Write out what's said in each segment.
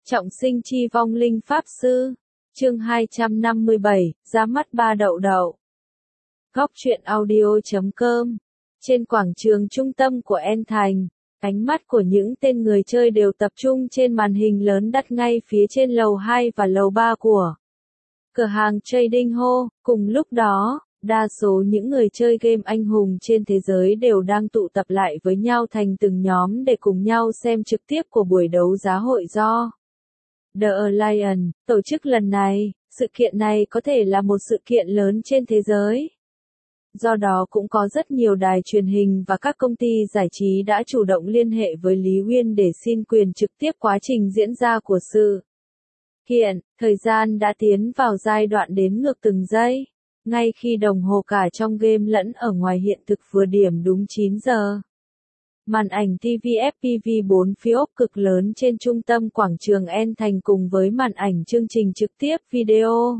Trọng sinh chi vong linh pháp sư. Chương 257, ra mắt ba đậu đậu. Góc truyện audio.com. Trên quảng trường trung tâm của En Thành, ánh mắt của những tên người chơi đều tập trung trên màn hình lớn đặt ngay phía trên lầu 2 và lầu 3 của cửa hàng Trading Hall. Cùng lúc đó, đa số những người chơi game anh hùng trên thế giới đều đang tụ tập lại với nhau thành từng nhóm để cùng nhau xem trực tiếp của buổi đấu giá hội do The Alliance tổ chức lần này. Sự kiện này có thể là một sự kiện lớn trên thế giới. Do đó cũng có rất nhiều đài truyền hình và các công ty giải trí đã chủ động liên hệ với Lý Uyên để xin quyền trực tiếp quá trình diễn ra của sự kiện. Thời gian đã tiến vào giai đoạn đếm ngược từng giây. Ngay khi đồng hồ cả trong game lẫn ở ngoài hiện thực vừa điểm đúng 9 giờ. Màn ảnh TV FPV 4 phía ốp cực lớn trên trung tâm quảng trường En Thành cùng với màn ảnh chương trình trực tiếp video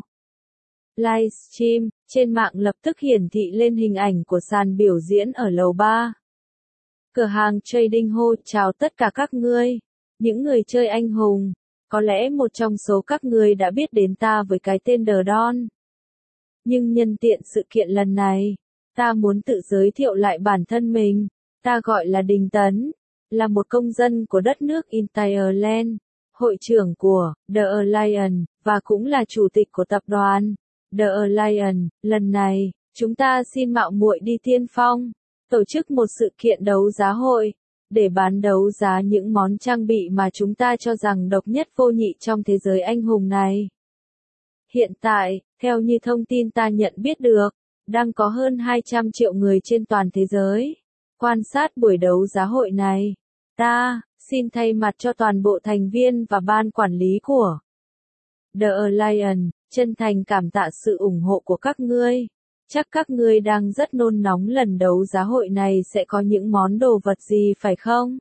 livestream trên mạng lập tức hiển thị lên hình ảnh của sàn biểu diễn ở lầu 3. Cửa hàng Trading Hall chào tất cả các ngươi, những người chơi anh hùng. Có lẽ một trong số các ngươi đã biết đến ta với cái tên The Don. Nhưng nhân tiện sự kiện lần này, ta muốn tự giới thiệu lại bản thân mình. Ta gọi là Đình Tấn, là một công dân của đất nước Ireland, hội trưởng của The Alliance, và cũng là chủ tịch của tập đoàn The Alliance. Lần này, chúng ta xin mạo muội đi tiên phong, tổ chức một sự kiện đấu giá hội, để bán đấu giá những món trang bị mà chúng ta cho rằng độc nhất vô nhị trong thế giới anh hùng này. Hiện tại, theo như thông tin ta nhận biết được, đang có hơn 200 triệu người trên toàn thế giới quan sát buổi đấu giá hội này. Ta xin thay mặt cho toàn bộ thành viên và ban quản lý của The Alliance, chân thành cảm tạ sự ủng hộ của các ngươi. Chắc các ngươi đang rất nôn nóng lần đấu giá hội này sẽ có những món đồ vật gì phải không?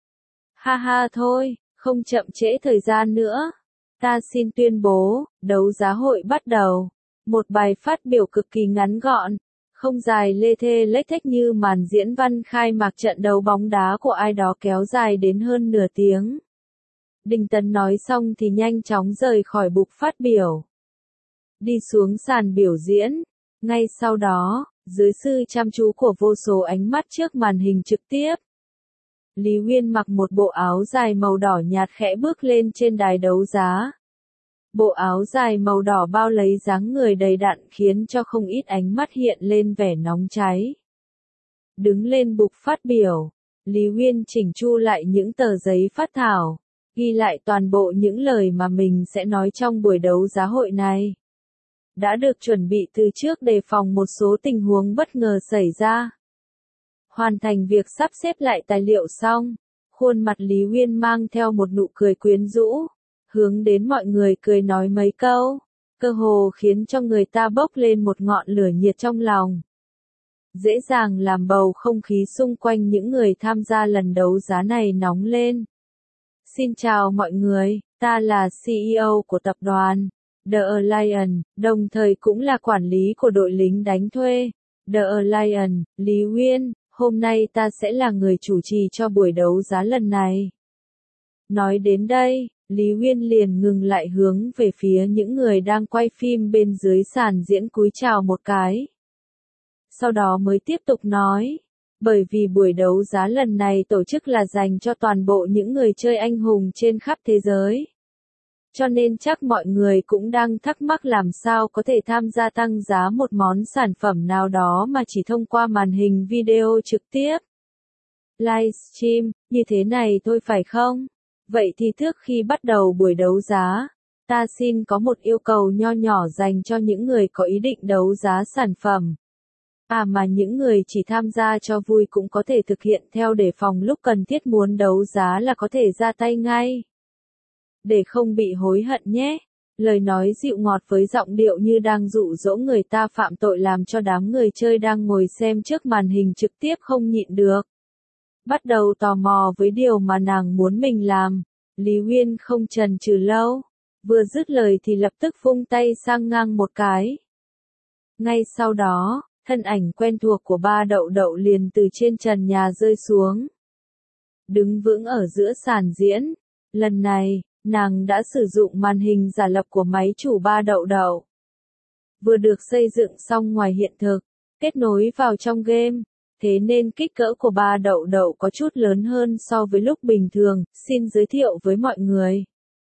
Ha ha thôi, không chậm trễ thời gian nữa. Ta xin tuyên bố, đấu giá hội bắt đầu. Một bài phát biểu cực kỳ ngắn gọn, không dài lê thê lếch thếch như màn diễn văn khai mạc trận đấu bóng đá của ai đó kéo dài đến hơn nửa tiếng. Đình Tấn nói xong thì nhanh chóng rời khỏi bục phát biểu. Đi xuống sàn biểu diễn. Ngay sau đó, dưới sự chăm chú của vô số ánh mắt trước màn hình trực tiếp, Lý Uyên mặc một bộ áo dài màu đỏ nhạt khẽ bước lên trên đài đấu giá. Bộ áo dài màu đỏ bao lấy dáng người đầy đặn khiến cho không ít ánh mắt hiện lên vẻ nóng cháy. Đứng lên bục phát biểu, Lý Uyên chỉnh chu lại những tờ giấy phát thảo, ghi lại toàn bộ những lời mà mình sẽ nói trong buổi đấu giá hội này. Đã được chuẩn bị từ trước đề phòng một số tình huống bất ngờ xảy ra. Hoàn thành việc sắp xếp lại tài liệu xong, khuôn mặt Lý Uyên mang theo một nụ cười quyến rũ, hướng đến mọi người cười nói mấy câu, cơ hồ khiến cho người ta bốc lên một ngọn lửa nhiệt trong lòng. Dễ dàng làm bầu không khí xung quanh những người tham gia lần đấu giá này nóng lên. Xin chào mọi người, ta là CEO của tập đoàn The Alliance, đồng thời cũng là quản lý của đội lính đánh thuê The Alliance, Lý Uyên. Hôm nay ta sẽ là người chủ trì cho buổi đấu giá lần này. Nói đến đây, Lý Uyên liền ngừng lại hướng về phía những người đang quay phim bên dưới sàn diễn cúi chào một cái. Sau đó mới tiếp tục nói, bởi vì buổi đấu giá lần này tổ chức là dành cho toàn bộ những người chơi anh hùng trên khắp thế giới. Cho nên chắc mọi người cũng đang thắc mắc làm sao có thể tham gia tăng giá một món sản phẩm nào đó mà chỉ thông qua màn hình video trực tiếp, livestream, như thế này thôi phải không? Vậy thì trước khi bắt đầu buổi đấu giá, ta xin có một yêu cầu nho nhỏ dành cho những người có ý định đấu giá sản phẩm. Mà những người chỉ tham gia cho vui cũng có thể thực hiện theo để phòng lúc cần thiết muốn đấu giá là có thể ra tay ngay. Để không bị hối hận nhé. Lời nói dịu ngọt với giọng điệu như đang dụ dỗ người ta phạm tội làm cho đám người chơi đang ngồi xem trước màn hình trực tiếp không nhịn được. Bắt đầu tò mò với điều mà nàng muốn mình làm. Lý Uyên không chần chừ lâu. Vừa dứt lời thì lập tức vung tay sang ngang một cái. Ngay sau đó, thân ảnh quen thuộc của ba đậu đậu liền từ trên trần nhà rơi xuống. Đứng vững ở giữa sàn diễn. Lần này, nàng đã sử dụng màn hình giả lập của máy chủ ba đậu đậu. Vừa được xây dựng xong ngoài hiện thực, kết nối vào trong game, thế nên kích cỡ của ba đậu đậu có chút lớn hơn so với lúc bình thường, xin giới thiệu với mọi người.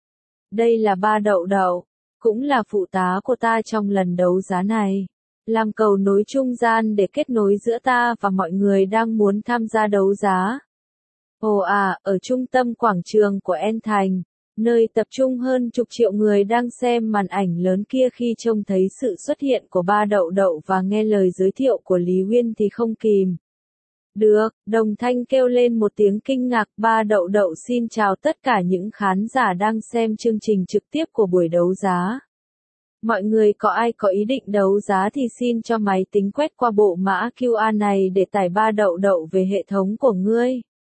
Đây là ba đậu đậu, cũng là phụ tá của ta trong lần đấu giá này. Làm cầu nối trung gian để kết nối giữa ta và mọi người đang muốn tham gia đấu giá. Ồ à, ở trung tâm quảng trường của En Thành, nơi tập trung hơn chục triệu người đang xem màn ảnh lớn kia khi trông thấy sự xuất hiện của ba đậu đậu và nghe lời giới thiệu của Lý Uyên thì không kìm được, đồng thanh kêu lên một tiếng kinh ngạc. Ba đậu đậu xin chào tất cả những khán giả đang xem chương trình trực tiếp của buổi đấu giá. Mọi người có ai có ý định đấu giá thì xin cho máy tính quét qua bộ mã QR này để tải ba đậu đậu về hệ thống của ngươi.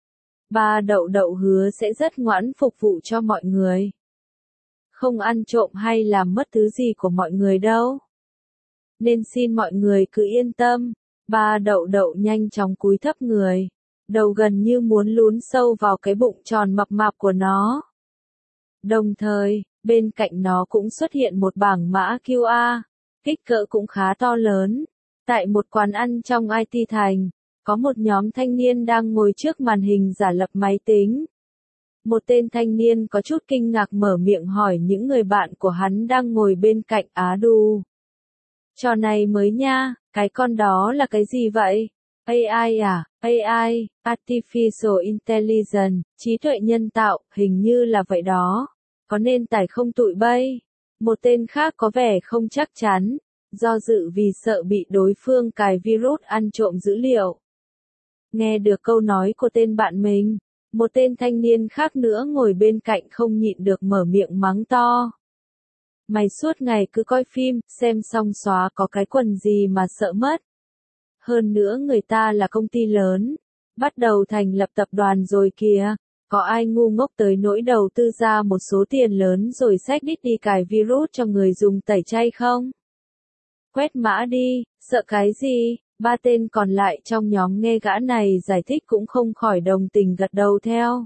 Ba đậu đậu hứa sẽ rất ngoãn phục vụ cho mọi người. Không ăn trộm hay làm mất thứ gì của mọi người đâu. Nên xin mọi người cứ yên tâm. Ba đậu đậu nhanh chóng cúi thấp người. Đầu gần như muốn lún sâu vào cái bụng tròn mập mạp của nó. Đồng thời, bên cạnh nó cũng xuất hiện một bảng mã QR. Kích cỡ cũng khá to lớn. Tại một quán ăn trong IT Thành, có một nhóm thanh niên đang ngồi trước màn hình giả lập máy tính. Một tên thanh niên có chút kinh ngạc mở miệng hỏi những người bạn của hắn đang ngồi bên cạnh. Á đù. Trò này mới nha, cái con đó là cái gì vậy? AI à? AI, Artificial Intelligence, trí tuệ nhân tạo, hình như là vậy đó. Có nên tải không tụi bay? Một tên khác có vẻ không chắc chắn, do dự vì sợ bị đối phương cài virus ăn trộm dữ liệu. Nghe được câu nói của tên bạn mình, một tên thanh niên khác nữa ngồi bên cạnh không nhịn được mở miệng mắng to. Mày suốt ngày cứ coi phim, xem xong xóa có cái quần gì mà sợ mất. Hơn nữa người ta là công ty lớn, bắt đầu thành lập tập đoàn rồi kìa, có ai ngu ngốc tới nỗi đầu tư ra một số tiền lớn rồi xách đít đi cài virus cho người dùng tẩy chay không? Quét mã đi, sợ cái gì? Ba tên còn lại trong nhóm nghe gã này giải thích cũng không khỏi đồng tình gật đầu theo.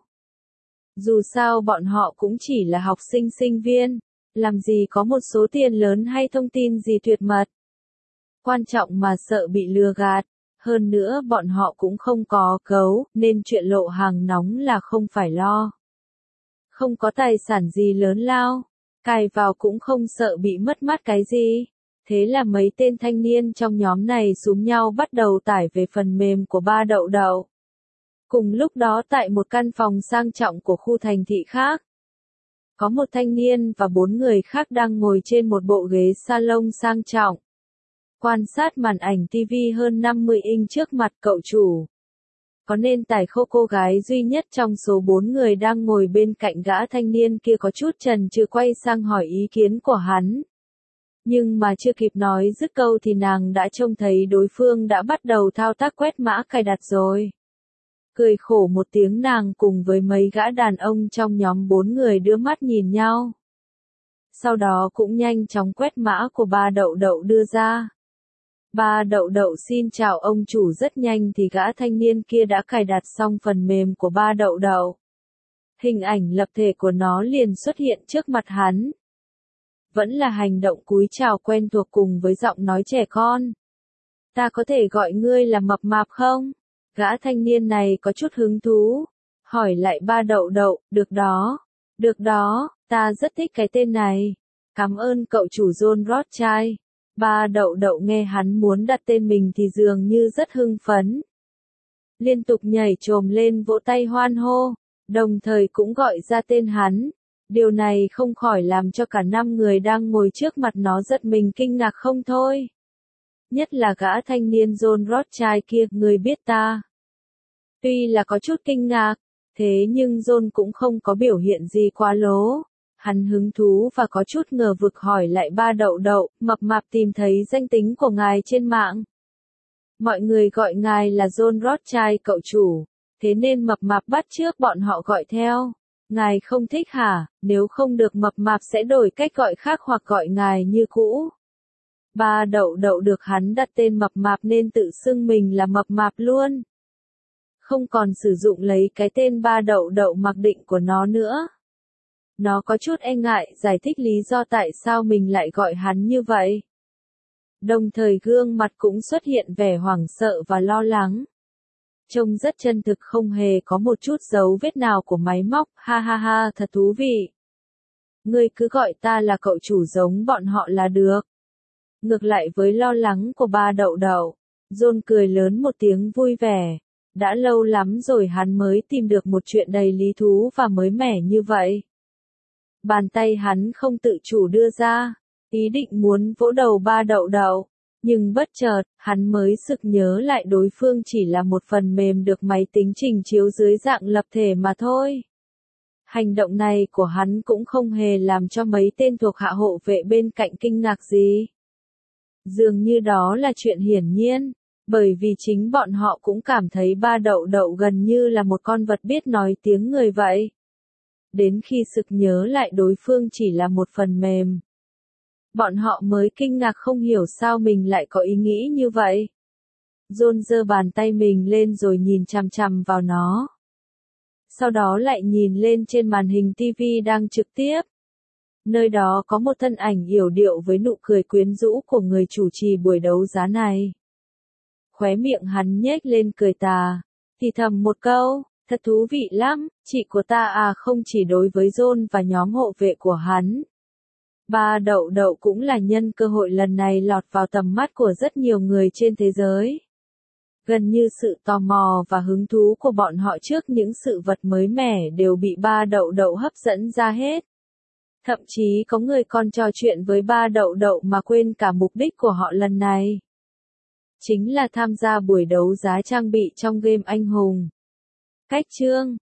Dù sao bọn họ cũng chỉ là học sinh sinh viên, làm gì có một số tiền lớn hay thông tin gì tuyệt mật. Quan trọng mà sợ bị lừa gạt, hơn nữa bọn họ cũng không có cấu, nên chuyện lộ hàng nóng là không phải lo. Không có tài sản gì lớn lao, cài vào cũng không sợ bị mất mát cái gì. Thế là mấy tên thanh niên trong nhóm này xúm nhau bắt đầu tải về phần mềm của ba đậu đậu. Cùng lúc đó tại một căn phòng sang trọng của khu thành thị khác, có một thanh niên và 4 người khác đang ngồi trên một bộ ghế salon sang trọng. Quan sát màn ảnh TV hơn 50 inch trước mặt cậu chủ. Có nên tải khô cô gái duy nhất trong số 4 người đang ngồi bên cạnh gã thanh niên kia có chút chần chừ quay sang hỏi ý kiến của hắn. Nhưng mà chưa kịp nói dứt câu thì nàng đã trông thấy đối phương đã bắt đầu thao tác quét mã cài đặt rồi. Cười khổ một tiếng nàng cùng với mấy gã đàn ông trong nhóm 4 người đưa mắt nhìn nhau. Sau đó cũng nhanh chóng quét mã của ba đậu đậu đưa ra. Ba đậu đậu xin chào ông chủ, rất nhanh thì gã thanh niên kia đã cài đặt xong phần mềm của ba đậu đậu. Hình ảnh lập thể của nó liền xuất hiện trước mặt hắn. Vẫn là hành động cúi chào quen thuộc cùng với giọng nói trẻ con. Ta có thể gọi ngươi là mập mạp không? Gã thanh niên này có chút hứng thú. Hỏi lại ba đậu đậu, được đó, ta rất thích cái tên này. Cảm ơn cậu chủ John Rothschild. Ba đậu đậu nghe hắn muốn đặt tên mình thì dường như rất hưng phấn. Liên tục nhảy chồm lên vỗ tay hoan hô, đồng thời cũng gọi ra tên hắn. Điều này không khỏi làm cho cả 5 người đang ngồi trước mặt nó giật mình kinh ngạc không thôi. Nhất là gã thanh niên John Rothschild kia, người biết ta. Tuy là có chút kinh ngạc, thế nhưng John cũng không có biểu hiện gì quá lố. Hắn hứng thú và có chút ngờ vực hỏi lại ba đậu đậu, mập mạp tìm thấy danh tính của ngài trên mạng. Mọi người gọi ngài là John Rothschild cậu chủ, thế nên mập mạp bắt chước bọn họ gọi theo. Ngài không thích hả? Nếu không được mập mạp sẽ đổi cách gọi khác hoặc gọi ngài như cũ. Ba đậu đậu được hắn đặt tên mập mạp nên tự xưng mình là mập mạp luôn. Không còn sử dụng lấy cái tên ba đậu đậu mặc định của nó nữa. Nó có chút e ngại giải thích lý do tại sao mình lại gọi hắn như vậy. Đồng thời gương mặt cũng xuất hiện vẻ hoảng sợ và lo lắng. Trông rất chân thực, không hề có một chút dấu vết nào của máy móc, ha ha ha, thật thú vị. Ngươi cứ gọi ta là cậu chủ giống bọn họ là được. Ngược lại với lo lắng của ba đậu đậu, John cười lớn một tiếng vui vẻ. Đã lâu lắm rồi hắn mới tìm được một chuyện đầy lý thú và mới mẻ như vậy. Bàn tay hắn không tự chủ đưa ra, ý định muốn vỗ đầu ba đậu đậu. Nhưng bất chợt, hắn mới sực nhớ lại đối phương chỉ là một phần mềm được máy tính trình chiếu dưới dạng lập thể mà thôi. Hành động này của hắn cũng không hề làm cho mấy tên thuộc hạ hộ vệ bên cạnh kinh ngạc gì. Dường như đó là chuyện hiển nhiên, bởi vì chính bọn họ cũng cảm thấy ba đậu đậu gần như là một con vật biết nói tiếng người vậy. Đến khi sực nhớ lại đối phương chỉ là một phần mềm, bọn họ mới kinh ngạc không hiểu sao mình lại có ý nghĩ như vậy. John giơ bàn tay mình lên rồi nhìn chằm chằm vào nó. Sau đó lại nhìn lên trên màn hình TV đang trực tiếp. Nơi đó có một thân ảnh yểu điệu với nụ cười quyến rũ của người chủ trì buổi đấu giá này. Khóe miệng hắn nhếch lên cười tà, thì thầm một câu, thật thú vị lắm, chị của ta à. Không chỉ đối với John và nhóm hộ vệ của hắn, ba đậu đậu cũng là nhân cơ hội lần này lọt vào tầm mắt của rất nhiều người trên thế giới. Gần như sự tò mò và hứng thú của bọn họ trước những sự vật mới mẻ đều bị ba đậu đậu hấp dẫn ra hết. Thậm chí có người còn trò chuyện với ba đậu đậu mà quên cả mục đích của họ lần này. Chính là tham gia buổi đấu giá trang bị trong game anh hùng. Cách chương